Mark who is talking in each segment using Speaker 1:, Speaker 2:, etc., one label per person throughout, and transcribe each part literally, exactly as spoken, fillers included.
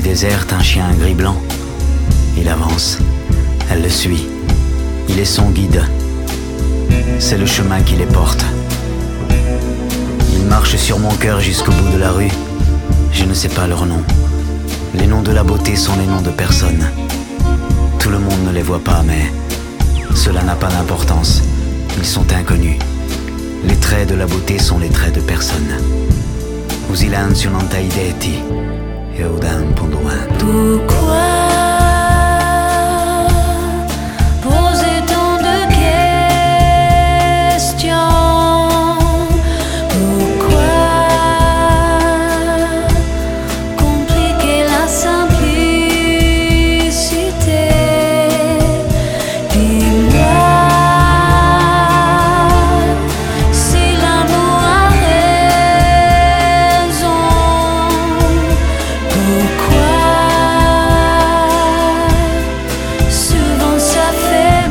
Speaker 1: rue déserte, un chien gris-blanc. Il avance, elle le suit. Il est son guide. C'est le chemin qui les porte. Ils marchent sur mon cœur jusqu'au bout de la rue. Je ne sais pas leur nom. Les noms de la beauté sont les noms de personne. Tout le monde ne les voit pas, mais cela n'a pas d'importance. Ils sont inconnus. Les traits de la beauté sont les traits de personne. O silenzio non t'hai detti e o tempo loin.
Speaker 2: Pourquoi poser tant de questions? Pourquoi compliquer la simplicité? Dis-moi si l'amour a raison. Pourquoi souvent ça fait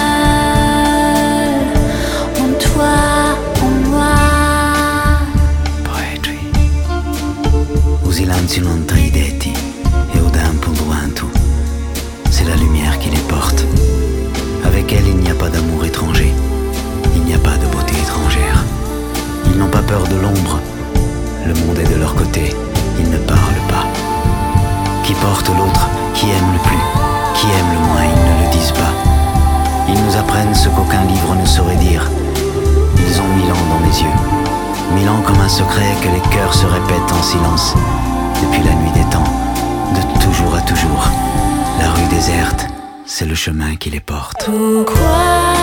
Speaker 2: mal en toi, en moi?
Speaker 1: Poetry. O silenzio non t'hai detti e o tempo lointu. C'est la lumière qui les porte. Avec elle, il n'y a pas d'amour étranger. Il n'y a pas de beauté étrangère. Ils n'ont pas peur de l'ombre. Le monde est de leur côté. Ils ne parlent pas. Qui porte l'autre, qui aime le plus, qui aime le moins, ils ne le disent pas. Ils nous apprennent ce qu'aucun livre ne saurait dire. Ils ont mille ans dans les yeux. Mille ans comme un secret que les cœurs se répètent en silence. Depuis la nuit des temps, de toujours à toujours. La rue déserte, c'est le chemin qui les porte.
Speaker 2: Pourquoi